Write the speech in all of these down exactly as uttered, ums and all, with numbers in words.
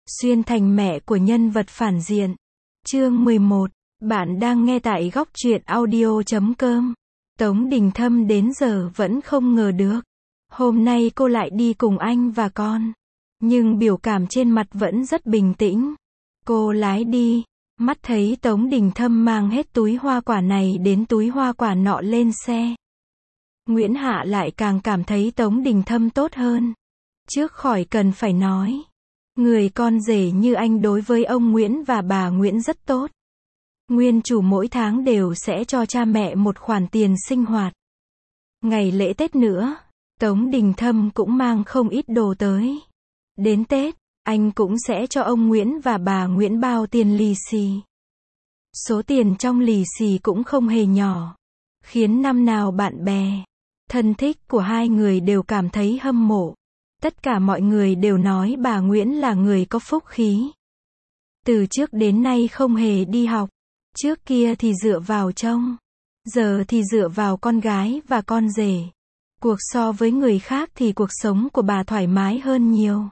Xuyên thành mẹ của nhân vật phản diện. Chương mười một. Bạn đang nghe tại góc truyện audio chấm com. Tống Đình Thâm đến giờ vẫn không ngờ được. Hôm nay cô lại đi cùng anh và con. Nhưng biểu cảm trên mặt vẫn rất bình tĩnh. Cô lái đi. Mắt thấy Tống Đình Thâm mang hết túi hoa quả này đến túi hoa quả nọ lên xe. Nguyễn Hạ lại càng cảm thấy Tống Đình Thâm tốt hơn. Trước khỏi cần phải nói. Người con rể như anh đối với ông Nguyễn và bà Nguyễn rất tốt. Nguyên chủ mỗi tháng đều sẽ cho cha mẹ một khoản tiền sinh hoạt. Ngày lễ Tết nữa, Tống Đình Thâm cũng mang không ít đồ tới. Đến Tết, anh cũng sẽ cho ông Nguyễn và bà Nguyễn bao tiền lì xì. Số tiền trong lì xì cũng không hề nhỏ, khiến năm nào bạn bè, thân thích của hai người đều cảm thấy hâm mộ. Tất cả mọi người đều nói bà Nguyễn là người có phúc khí. Từ trước đến nay không hề đi học. Trước kia thì dựa vào chồng. Giờ thì dựa vào con gái và con rể. Cuộc so với người khác thì cuộc sống của bà thoải mái hơn nhiều.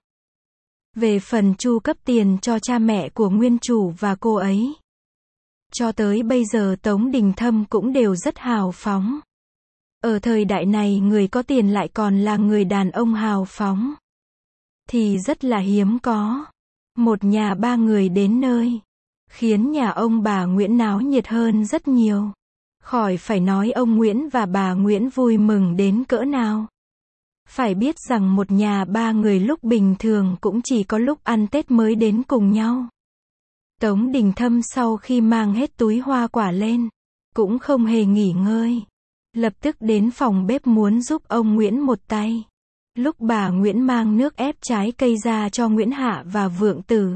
Về phần chu cấp tiền cho cha mẹ của nguyên chủ và cô ấy, cho tới bây giờ Tống Đình Thâm cũng đều rất hào phóng. Ở thời đại này người có tiền lại còn là người đàn ông hào phóng thì rất là hiếm có. Một nhà ba người đến nơi, khiến nhà ông bà Nguyễn náo nhiệt hơn rất nhiều. Khỏi phải nói ông Nguyễn và bà Nguyễn vui mừng đến cỡ nào. Phải biết rằng một nhà ba người lúc bình thường cũng chỉ có lúc ăn Tết mới đến cùng nhau. Tống Đình Thâm sau khi mang hết túi hoa quả lên, cũng không hề nghỉ ngơi. Lập tức đến phòng bếp muốn giúp ông Nguyễn một tay. Lúc bà Nguyễn mang nước ép trái cây ra cho Nguyễn Hạ và Vượng Tử,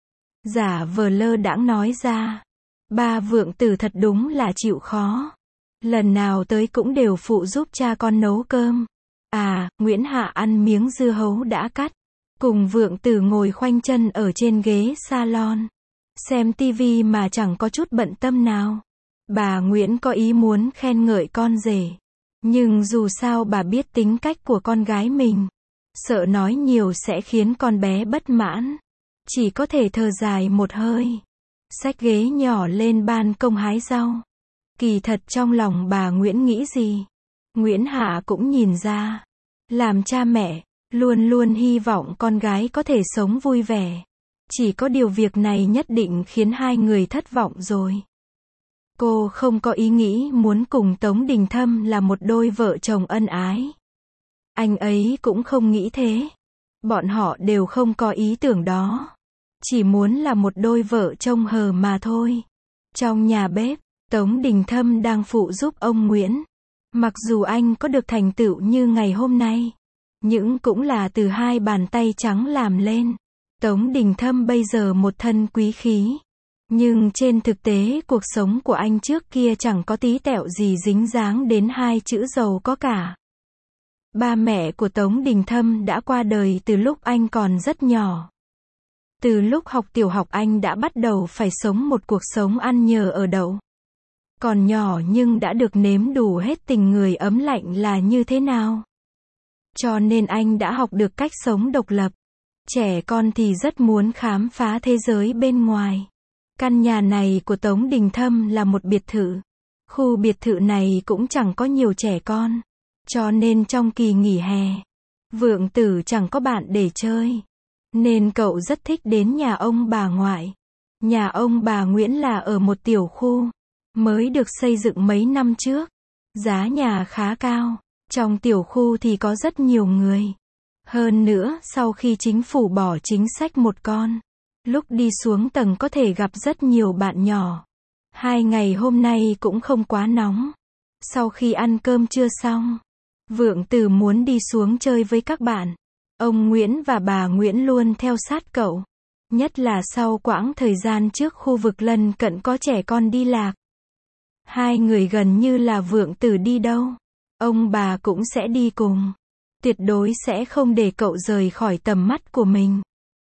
giả vờ lơ đãng nói ra. Ba Vượng Tử thật đúng là chịu khó. Lần nào tới cũng đều phụ giúp cha con nấu cơm. À, Nguyễn Hạ ăn miếng dưa hấu đã cắt. Cùng Vượng Tử ngồi khoanh chân ở trên ghế salon. Xem tivi mà chẳng có chút bận tâm nào. Bà Nguyễn có ý muốn khen ngợi con rể. Nhưng dù sao bà biết tính cách của con gái mình. Sợ nói nhiều sẽ khiến con bé bất mãn. Chỉ có thể thở dài một hơi. Xách ghế nhỏ lên ban công hái rau. Kỳ thật trong lòng bà Nguyễn nghĩ gì? Nguyễn Hạ cũng nhìn ra. Làm cha mẹ, luôn luôn hy vọng con gái có thể sống vui vẻ. Chỉ có điều việc này nhất định khiến hai người thất vọng rồi. Cô không có ý nghĩ muốn cùng Tống Đình Thâm là một đôi vợ chồng ân ái. Anh ấy cũng không nghĩ thế. Bọn họ đều không có ý tưởng đó. Chỉ muốn là một đôi vợ chồng hờ mà thôi. Trong nhà bếp, Tống Đình Thâm đang phụ giúp ông Nguyễn. Mặc dù anh có được thành tựu như ngày hôm nay, nhưng cũng là từ hai bàn tay trắng làm lên. Tống Đình Thâm bây giờ một thân quý khí. Nhưng trên thực tế cuộc sống của anh trước kia chẳng có tí tẹo gì dính dáng đến hai chữ giàu có cả. Ba mẹ của Tống Đình Thâm đã qua đời từ lúc anh còn rất nhỏ. Từ lúc học tiểu học anh đã bắt đầu phải sống một cuộc sống ăn nhờ ở đậu. Còn nhỏ nhưng đã được nếm đủ hết tình người ấm lạnh là như thế nào. Cho nên anh đã học được cách sống độc lập. Trẻ con thì rất muốn khám phá thế giới bên ngoài. Căn nhà này của Tống Đình Thâm là một biệt thự. Khu biệt thự này cũng chẳng có nhiều trẻ con. Cho nên trong kỳ nghỉ hè, Vượng Tử chẳng có bạn để chơi. Nên cậu rất thích đến nhà ông bà ngoại. Nhà ông bà Nguyễn là ở một tiểu khu, mới được xây dựng mấy năm trước. Giá nhà khá cao. Trong tiểu khu thì có rất nhiều người. Hơn nữa, sau khi chính phủ bỏ chính sách một con, lúc đi xuống tầng có thể gặp rất nhiều bạn nhỏ. Hai ngày hôm nay cũng không quá nóng. Sau khi ăn cơm trưa xong, Vượng Tử muốn đi xuống chơi với các bạn. Ông Nguyễn và bà Nguyễn luôn theo sát cậu. Nhất là sau quãng thời gian trước khu vực lân cận có trẻ con đi lạc. Hai người gần như là Vượng Tử đi đâu, ông bà cũng sẽ đi cùng. Tuyệt đối sẽ không để cậu rời khỏi tầm mắt của mình.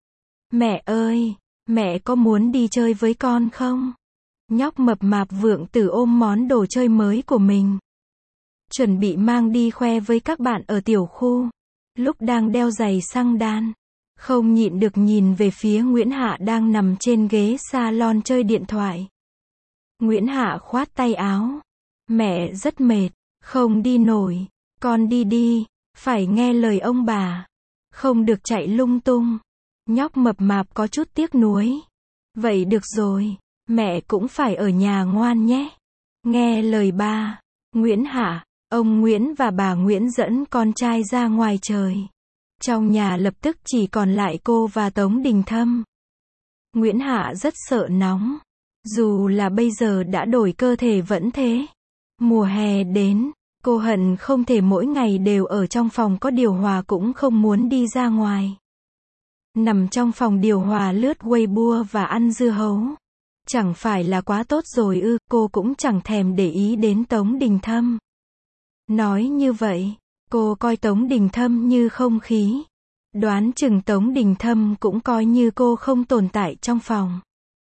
Mẹ ơi, mẹ có muốn đi chơi với con không? Nhóc mập mạp Vượng Tử ôm món đồ chơi mới của mình, chuẩn bị mang đi khoe với các bạn ở tiểu khu. Lúc đang đeo giày xăng đan, Không nhịn được nhìn về phía Nguyễn Hạ đang nằm trên ghế salon chơi điện thoại. Nguyễn Hạ khoát tay áo. Mẹ rất mệt, không đi nổi, con đi đi, phải nghe lời ông bà. Không được chạy lung tung. Nhóc mập mạp có chút tiếc nuối. Vậy được rồi, mẹ cũng phải ở nhà ngoan nhé. Nghe lời ba. Nguyễn Hạ, ông Nguyễn và bà Nguyễn dẫn con trai ra ngoài trời. Trong nhà lập tức chỉ còn lại cô và Tống Đình Thâm. Nguyễn Hạ rất sợ nóng. Dù là bây giờ đã đổi cơ thể vẫn thế. Mùa hè đến, cô hận không thể mỗi ngày đều ở trong phòng có điều hòa cũng không muốn đi ra ngoài. Nằm trong phòng điều hòa lướt Weibo và ăn dưa hấu. Chẳng phải là quá tốt rồi ư, cô cũng chẳng thèm để ý đến Tống Đình Thâm. Nói như vậy, cô coi Tống Đình Thâm như không khí. Đoán chừng Tống Đình Thâm cũng coi như cô không tồn tại trong phòng.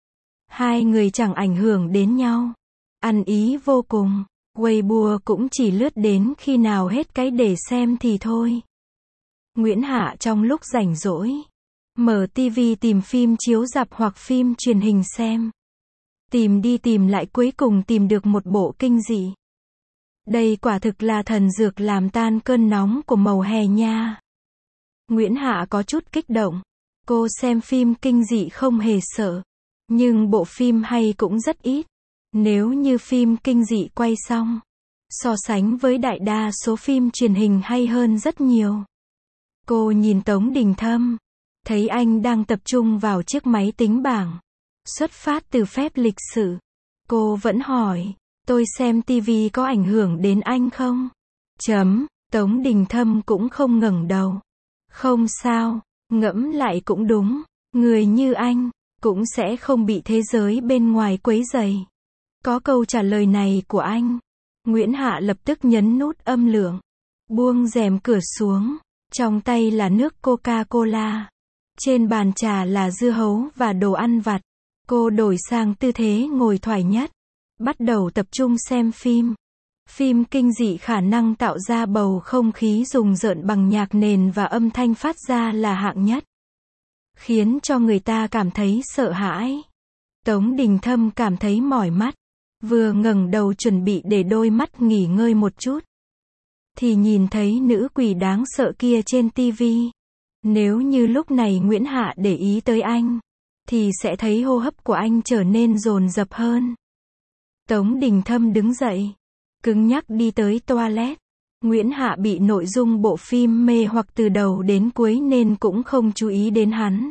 Hai người chẳng ảnh hưởng đến nhau. Ăn ý vô cùng. Weibo cũng chỉ lướt đến khi nào hết cái để xem thì thôi. Nguyễn Hạ trong lúc rảnh rỗi, mở tivi tìm phim chiếu rạp hoặc phim truyền hình xem. Tìm đi tìm lại cuối cùng tìm được một bộ kinh dị. Đây quả thực là thần dược làm tan cơn nóng của mùa hè nha. Nguyễn Hạ có chút kích động. Cô xem phim kinh dị không hề sợ. Nhưng bộ phim hay cũng rất ít. Nếu như phim kinh dị quay xong, so sánh với đại đa số phim truyền hình hay hơn rất nhiều. Cô nhìn Tống Đình Thâm, thấy anh đang tập trung vào chiếc máy tính bảng. Xuất phát từ phép lịch sự, cô vẫn hỏi, tôi xem tivi có ảnh hưởng đến anh không? Chấm, Tống Đình Thâm cũng không ngẩng đầu. Không sao, ngẫm lại cũng đúng, người như anh, cũng sẽ không bị thế giới bên ngoài quấy rầy. Có câu trả lời này của anh, Nguyễn Hạ lập tức nhấn nút âm lượng, buông rèm cửa xuống, trong tay là nước Coca-Cola. Trên bàn trà là dưa hấu và đồ ăn vặt. Cô đổi sang tư thế ngồi thoải nhất, bắt đầu tập trung xem phim. Phim kinh dị khả năng tạo ra bầu không khí rùng rợn bằng nhạc nền và âm thanh phát ra là hạng nhất, khiến cho người ta cảm thấy sợ hãi. Tống Đình Thâm cảm thấy mỏi mắt, vừa ngẩng đầu chuẩn bị để đôi mắt nghỉ ngơi một chút, thì nhìn thấy nữ quỷ đáng sợ kia trên tivi. Nếu như lúc này Nguyễn Hạ để ý tới anh, thì sẽ thấy hô hấp của anh trở nên dồn dập hơn. Tống Đình Thâm đứng dậy, cứng nhắc đi tới toilet. Nguyễn Hạ bị nội dung bộ phim mê hoặc từ đầu đến cuối nên cũng không chú ý đến hắn.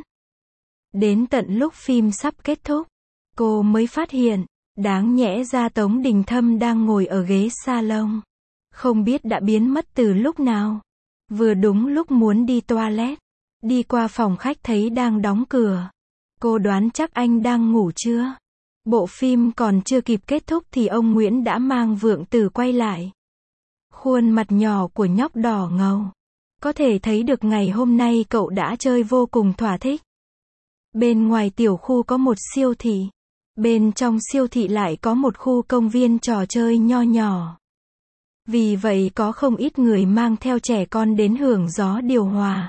Đến tận lúc phim sắp kết thúc, cô mới phát hiện, đáng nhẽ ra Tống Đình Thâm đang ngồi ở ghế salon. Không biết đã biến mất từ lúc nào. Vừa đúng lúc muốn đi toilet, đi qua phòng khách thấy đang đóng cửa. Cô đoán chắc anh đang ngủ chưa? Bộ phim còn chưa kịp kết thúc thì ông Nguyễn đã mang Vượng Tử quay lại. Khuôn mặt nhỏ của nhóc đỏ ngầu. Có thể thấy được ngày hôm nay cậu đã chơi vô cùng thỏa thích. Bên ngoài tiểu khu có một siêu thị. Bên trong siêu thị lại có một khu công viên trò chơi nho nhỏ. Vì vậy có không ít người mang theo trẻ con đến hưởng gió điều hòa.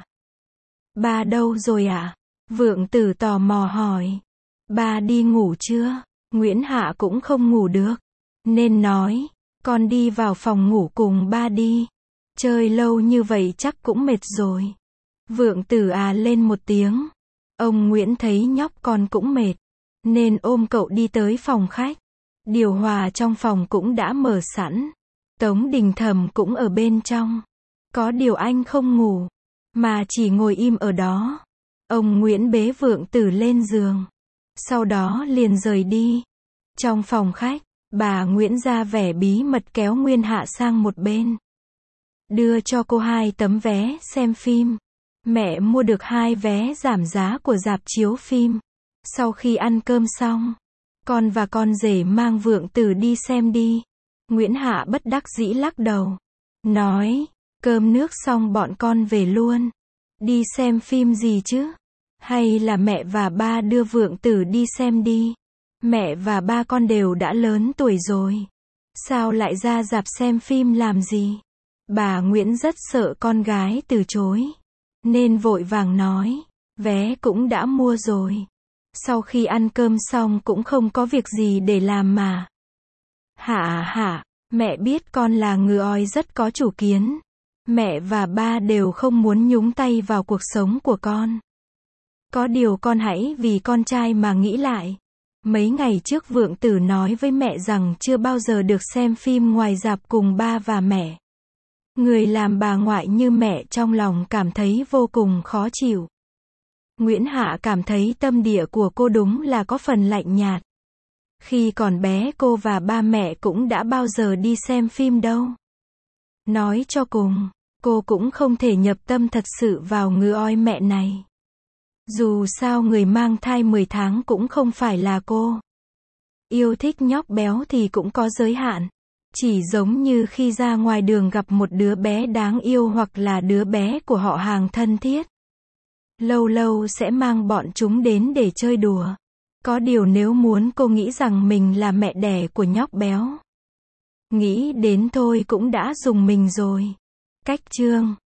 Ba đâu rồi ạ? À? Vượng Tử tò mò hỏi. Ba đi ngủ chưa? Nguyễn Hạ cũng không ngủ được, nên nói, con đi vào phòng ngủ cùng ba đi. Chơi lâu như vậy chắc cũng mệt rồi. Vượng Tử à lên một tiếng. Ông Nguyễn thấy nhóc con cũng mệt, nên ôm cậu đi tới phòng khách. Điều hòa trong phòng cũng đã mở sẵn. Tống Đình Thâm cũng ở bên trong. Có điều anh không ngủ, mà chỉ ngồi im ở đó. Ông Nguyễn bế Vượng Tử lên giường, sau đó liền rời đi. Trong phòng khách, bà Nguyễn ra vẻ bí mật kéo Nguyên Hạ sang một bên. Đưa cho cô hai tấm vé xem phim. Mẹ mua được hai vé giảm giá của rạp chiếu phim. Sau khi ăn cơm xong, con và con rể mang Vượng Tử đi xem đi. Nguyễn Hạ bất đắc dĩ lắc đầu, nói, cơm nước xong bọn con về luôn. Đi xem phim gì chứ? Hay là mẹ và ba đưa Vượng Tử đi xem đi? Mẹ và ba con đều đã lớn tuổi rồi. Sao lại ra rạp xem phim làm gì? Bà Nguyễn rất sợ con gái từ chối, nên vội vàng nói, Vé cũng đã mua rồi. Sau khi ăn cơm xong cũng không có việc gì để làm mà. Hả hả, mẹ biết con là người oi rất có chủ kiến. Mẹ và ba đều không muốn nhúng tay vào cuộc sống của con. Có điều con hãy vì con trai mà nghĩ lại. Mấy ngày trước Vượng Tử nói với mẹ rằng chưa bao giờ được xem phim ngoài rạp cùng ba và mẹ. Người làm bà ngoại như mẹ trong lòng cảm thấy vô cùng khó chịu. Nguyễn Hạ cảm thấy tâm địa của cô đúng là có phần lạnh nhạt. Khi còn bé cô và ba mẹ cũng đã bao giờ đi xem phim đâu. Nói cho cùng, cô cũng không thể nhập tâm thật sự vào người oi mẹ này. Dù sao người mang thai mười tháng cũng không phải là cô. Yêu thích nhóc béo thì cũng có giới hạn. Chỉ giống như khi ra ngoài đường gặp một đứa bé đáng yêu hoặc là đứa bé của họ hàng thân thiết. Lâu lâu sẽ mang bọn chúng đến để chơi đùa. Có điều nếu muốn cô nghĩ rằng mình là mẹ đẻ của nhóc béo. Nghĩ đến thôi cũng đã rùng mình rồi. Cách chương